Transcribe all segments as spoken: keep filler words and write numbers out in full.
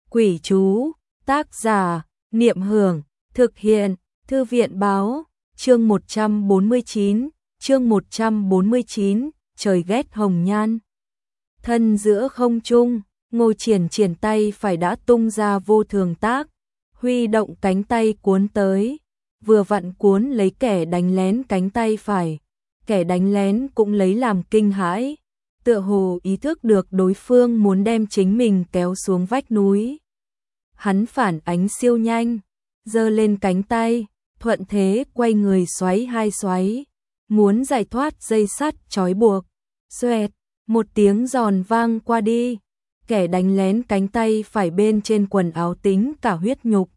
Quỷ chú, tác giả, Niệm Hưởng, thực hiện, Thư viện báo, chương một trăm bốn mươi chín, chương một trăm bốn mươi chín, trời ghét hồng nhan. Thân giữa không trung, Ngô Triển triển tay phải đã tung ra vô thường tác, huy động cánh tay cuốn tới, vừa vặn cuốn lấy kẻ đánh lén cánh tay phải, kẻ đánh lén cũng lấy làm kinh hãi, tựa hồ ý thức được đối phương muốn đem chính mình kéo xuống vách núi. Hắn phản ánh siêu nhanh, giơ lên cánh tay, thuận thế quay người xoáy hai xoáy, muốn giải thoát dây sắt trói buộc. Xoẹt, một tiếng giòn vang qua đi, kẻ đánh lén cánh tay phải bên trên quần áo tính cả huyết nhục.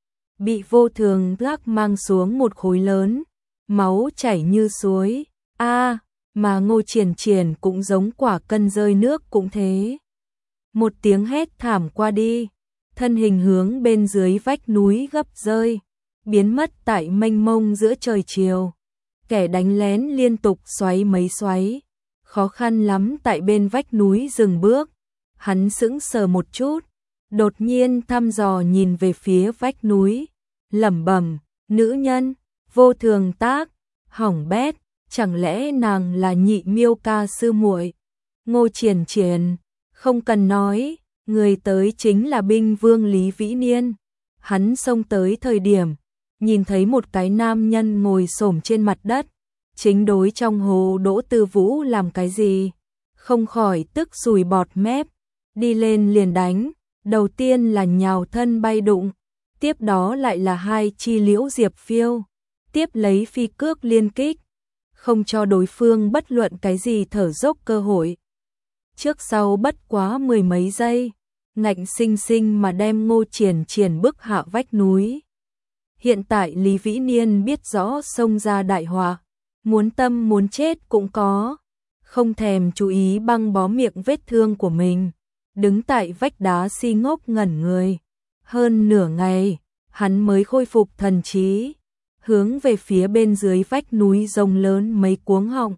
Bị vô thường gác mang xuống một khối lớn, máu chảy như suối. A, à, mà Ngô Triển Triển cũng giống quả cân rơi nước cũng thế. Một tiếng hét thảm qua đi, thân hình hướng bên dưới vách núi gấp rơi, biến mất tại mênh mông giữa trời chiều. Kẻ đánh lén liên tục xoáy mấy xoáy, khó khăn lắm tại bên vách núi dừng bước. Hắn sững sờ một chút, đột nhiên thăm dò nhìn về phía vách núi, lẩm bẩm, nữ nhân, vô thường tác, hỏng bét, chẳng lẽ nàng là Nhị Miêu ca sư muội? Ngô Triển Triển, không cần nói, người tới chính là binh vương Lý Vĩ Niên. Hắn xông tới thời điểm, nhìn thấy một cái nam nhân ngồi xổm trên mặt đất, chính đối trong hồ Đỗ Tư Vũ làm cái gì, không khỏi tức sùi bọt mép, đi lên liền đánh, đầu tiên là nhào thân bay đụng, tiếp đó lại là hai chi liễu diệp phiêu, tiếp lấy phi cước liên kích, không cho đối phương bất luận cái gì thở dốc cơ hội. Trước sau bất quá mười mấy giây, ngạnh sinh sinh mà đem Ngô Triển Triển bức hạ vách núi. Hiện tại Lý Vĩ Niên biết rõ xông ra đại họa, muốn tâm muốn chết cũng có, không thèm chú ý băng bó miệng vết thương của mình, đứng tại vách đá si ngốc ngẩn người. Hơn nửa ngày, hắn mới khôi phục thần trí, hướng về phía bên dưới vách núi rồng lớn mấy cuống họng.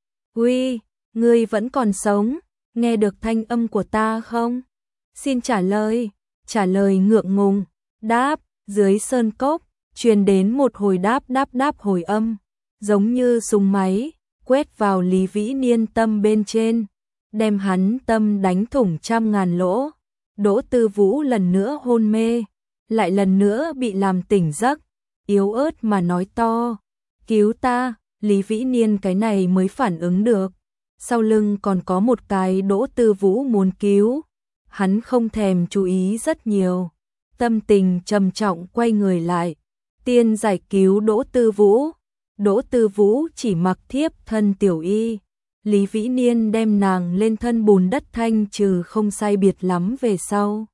Uy, ngươi vẫn còn sống, nghe được thanh âm của ta không? Xin trả lời, trả lời ngượng ngùng, đáp, dưới sơn cốc, truyền đến một hồi đáp đáp đáp hồi âm, giống như súng máy, quét vào Lý Vĩ Niên tâm bên trên, đem hắn tâm đánh thủng trăm ngàn lỗ. Đỗ Tư Vũ lần nữa hôn mê, lại lần nữa bị làm tỉnh giấc, yếu ớt mà nói to, cứu ta. Lý Vĩ Niên cái này mới phản ứng được, sau lưng còn có một cái Đỗ Tư Vũ muốn cứu. Hắn không thèm chú ý rất nhiều, tâm tình trầm trọng quay người lại, tiên giải cứu Đỗ Tư Vũ. Đỗ Tư Vũ chỉ mặc thiếp thân tiểu y, Lý Vĩ Niên đem nàng lên thân bùn đất thanh trừ không sai biệt lắm về sau.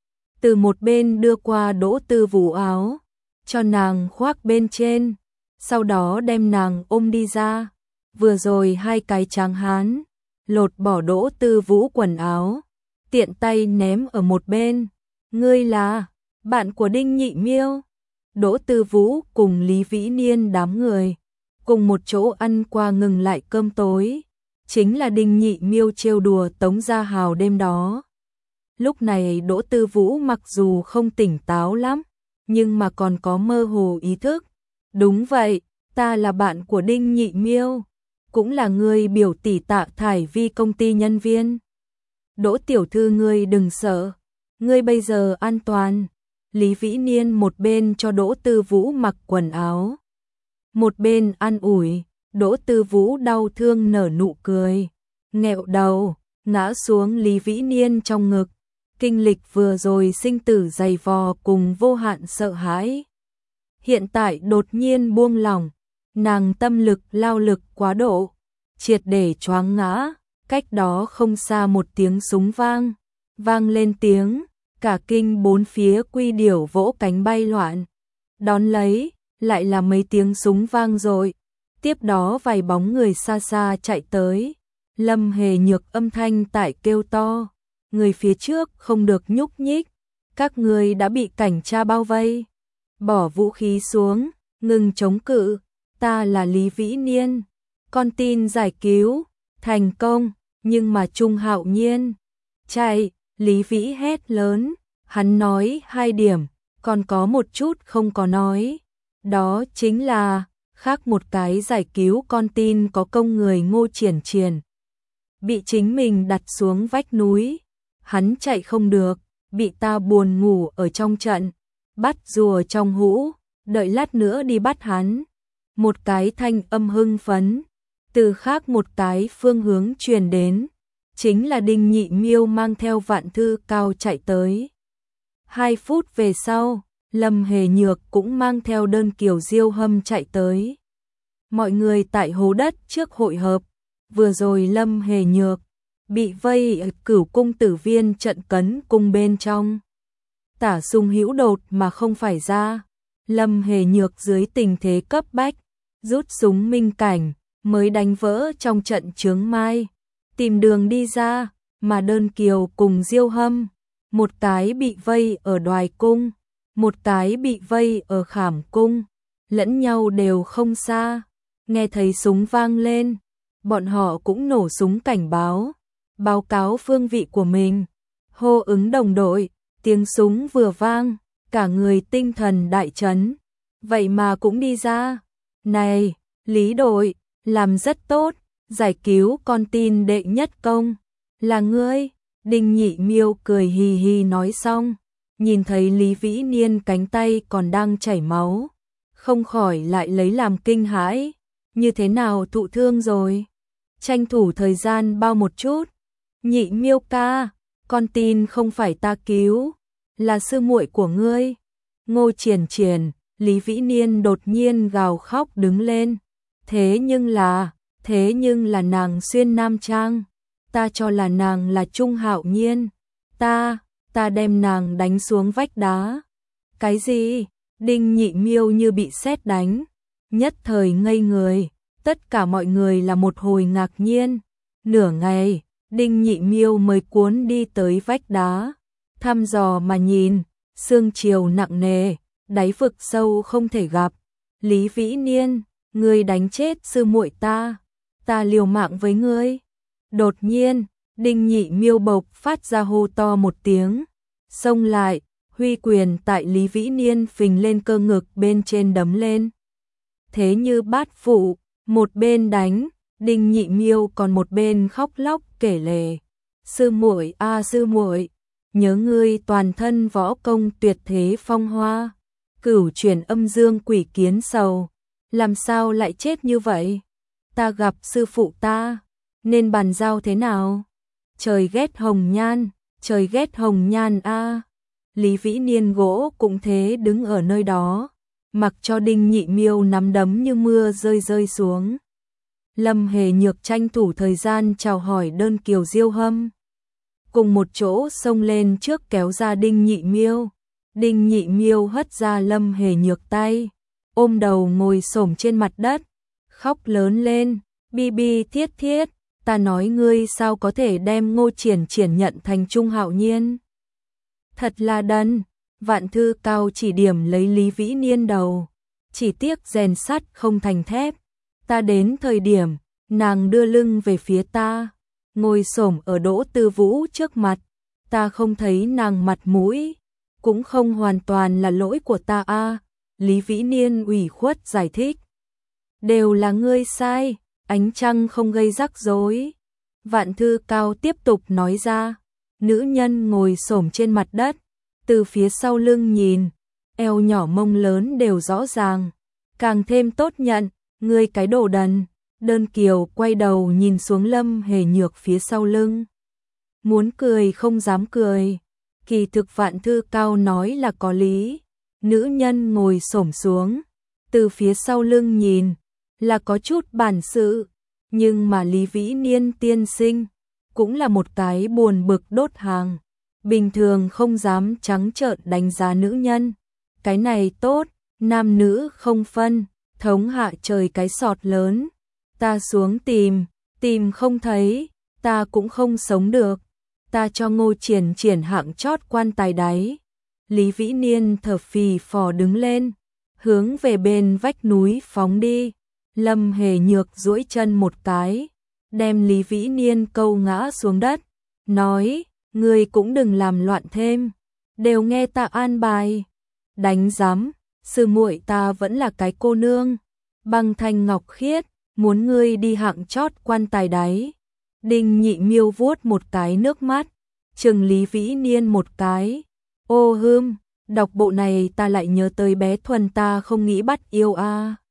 Từ một bên đưa qua Đỗ Tư Vũ áo, cho nàng khoác bên trên, sau đó đem nàng ôm đi ra. Vừa rồi hai cái tráng hán lột bỏ Đỗ Tư Vũ quần áo, tiện tay ném ở một bên. Ngươi là bạn của Đinh Nhị Miêu? Đỗ Tư Vũ cùng Lý Vĩ Niên đám người cùng một chỗ ăn qua ngừng lại cơm tối, chính là Đinh Nhị Miêu trêu đùa Tống Gia Hào đêm đó. Lúc này Đỗ Tư Vũ mặc dù không tỉnh táo lắm, nhưng mà còn có mơ hồ ý thức. Đúng vậy, ta là bạn của Đinh Nhị Miêu, cũng là người biểu tỷ Tạ Thải Vi công ty nhân viên. Đỗ tiểu thư ngươi đừng sợ, ngươi bây giờ an toàn. Lý Vĩ Niên một bên cho Đỗ Tư Vũ mặc quần áo, một bên an ủi. Đỗ Tư Vũ đau thương nở nụ cười, nghẹo đầu, ngã xuống Lý Vĩ Niên trong ngực. Kinh lịch vừa rồi sinh tử dày vò cùng vô hạn sợ hãi, hiện tại đột nhiên buông lỏng, nàng tâm lực lao lực quá độ, triệt để choáng ngã. Cách đó không xa một tiếng súng vang, vang lên tiếng, cả kinh bốn phía quy điểu vỗ cánh bay loạn. Đón lấy, lại là mấy tiếng súng vang rồi. Tiếp đó vài bóng người xa xa chạy tới, Lâm Hề Nhược âm thanh tại kêu to, người phía trước không được nhúc nhích, các người đã bị cảnh tra bao vây, bỏ vũ khí xuống, ngừng chống cự. Ta là Lý Vĩ Niên, con tin giải cứu thành công, nhưng mà Trung Hạo Nhiên chạy. Lý Vĩ hét lớn, Hắn nói hai điểm, còn có một chút không có nói. Đó chính là, khác một cái giải cứu con tin có công người Ngô Triển Triển. Bị chính mình đặt xuống vách núi. Hắn chạy không được, bị ta buồn ngủ ở trong trận. Bắt rùa trong hũ, đợi lát nữa đi bắt hắn. Một cái thanh âm hưng phấn, từ khác một cái phương hướng truyền đến. Chính là Đinh Nhị Miêu mang theo Vạn Thư Cao chạy tới. Hai phút về sau, Lâm Hề Nhược cũng mang theo Đơn Kiều Diêu Hâm chạy tới. Mọi người tại hố đất trước hội hợp. Vừa rồi Lâm Hề Nhược bị vây ở Cửu cung tử viên trận cấn cung bên trong. Tả Sung Hữu đột mà không phải ra. Lâm Hề Nhược dưới tình thế cấp bách, rút súng minh cảnh, mới đánh vỡ trong trận chướng mai. Tìm đường đi ra, mà Đơn Kiều cùng Diêu Hâm. Một cái bị vây ở Đoài cung, một cái bị vây ở Khảm cung. Lẫn nhau đều không xa. Nghe thấy súng vang lên, bọn họ cũng nổ súng cảnh báo. Báo cáo phương vị của mình. Hô ứng đồng đội, tiếng súng vừa vang, cả người tinh thần đại chấn. Vậy mà cũng đi ra. Này, Lý đội, làm rất tốt, giải cứu con tin đệ nhất công. Là ngươi, Đinh Nhị Miêu cười hì hì nói xong. Nhìn thấy Lý Vĩ Niên cánh tay còn đang chảy máu. Không khỏi lại lấy làm kinh hãi. Như thế nào thụ thương rồi? Tranh thủ thời gian bao một chút. Nhị Miêu ca, con tin không phải ta cứu, là sư muội của ngươi. Ngô Triển Triển, Lý Vĩ Niên đột nhiên gào khóc đứng lên. Thế nhưng là, thế nhưng là nàng xuyên nam trang. Ta cho là nàng là Trung Hạo Nhiên. Ta, ta đem nàng đánh xuống vách đá. Cái gì? Đinh Nhị Miêu như bị sét đánh. Nhất thời ngây người, tất cả mọi người là một hồi ngạc nhiên. Nửa ngày, Đinh Nhị Miêu mới cuốn đi tới vách đá. Thăm dò mà nhìn, sương chiều nặng nề, đáy vực sâu không thể gặp. Lý Vĩ Niên, ngươi đánh chết sư muội ta, ta liều mạng với ngươi. Đột nhiên, Đinh Nhị Miêu bộc phát ra hô to một tiếng, xông lại, huy quyền tại Lý Vĩ Niên phình lên cơ ngực bên trên đấm lên. Thế như bát phụ, một bên đánh, Đinh Nhị Miêu còn một bên khóc lóc kể lể. Sư muội a sư muội, nhớ ngươi toàn thân võ công tuyệt thế phong hoa, cửu chuyển âm dương quỷ kiến sầu, làm sao lại chết như vậy? Ta gặp sư phụ ta, nên bàn giao thế nào? Trời ghét hồng nhan, trời ghét hồng nhan a. Lý Vĩ Niên gỗ cũng thế đứng ở nơi đó, mặc cho Đinh Nhị Miêu nắm đấm như mưa rơi rơi xuống. Lâm Hề Nhược tranh thủ thời gian chào hỏi Đơn Kiều Diêu Hâm. Cùng một chỗ xông lên trước kéo ra Đinh Nhị Miêu. Đinh Nhị Miêu hất ra Lâm Hề Nhược tay, ôm đầu ngồi xổm trên mặt đất, khóc lớn lên, bi bi thiết thiết, ta nói ngươi sao có thể đem Ngô Triển Triển nhận thành Trung Hạo Nhiên. Thật là đần. Vạn Thư Cao chỉ điểm lấy Lý Vĩ Niên đầu, chỉ tiếc rèn sắt không thành thép. Ta đến thời điểm, nàng đưa lưng về phía ta, ngồi xổm ở Đỗ Tư Vũ trước mặt, ta không thấy nàng mặt mũi, cũng không hoàn toàn là lỗi của ta a. Lý Vĩ Niên ủy khuất giải thích. Đều là ngươi sai, ánh trăng không gây rắc rối. Vạn Thư Cao tiếp tục nói ra. Nữ nhân ngồi xổm trên mặt đất, từ phía sau lưng nhìn, eo nhỏ mông lớn đều rõ ràng, càng thêm tốt nhận, ngươi cái đồ đần. Đơn Kiều quay đầu nhìn xuống Lâm Hề Nhược phía sau lưng, muốn cười không dám cười. Kỳ thực Vạn Thư Cao nói là có lý. Nữ nhân ngồi xổm xuống, từ phía sau lưng nhìn, là có chút bản sự, nhưng mà Lý Vĩ Niên tiên sinh cũng là một cái buồn bực đốt hàng, bình thường không dám trắng trợn đánh giá nữ nhân. Cái này tốt, nam nữ không phân, thống hạ trời cái sọt lớn. Ta xuống tìm, tìm không thấy, ta cũng không sống được. Ta cho Ngô Triển Triển hạng chót quan tài đáy. Lý Vĩ Niên thở phì phò đứng lên, hướng về bên vách núi phóng đi. Lâm Hề Nhược duỗi chân một cái, đem Lý Vĩ Niên câu ngã xuống đất, nói, ngươi cũng đừng làm loạn thêm. đều nghe ta an bài. Đánh giám, sư muội ta vẫn là cái cô nương, băng thanh ngọc khiết, muốn ngươi đi hạng chót quan tài đáy. Đinh Nhị Miêu vuốt một cái nước mắt, chừng Lý Vĩ Niên một cái. Ô hưm, đọc bộ này ta lại nhớ tới bé Thuần ta không nghĩ bắt yêu a.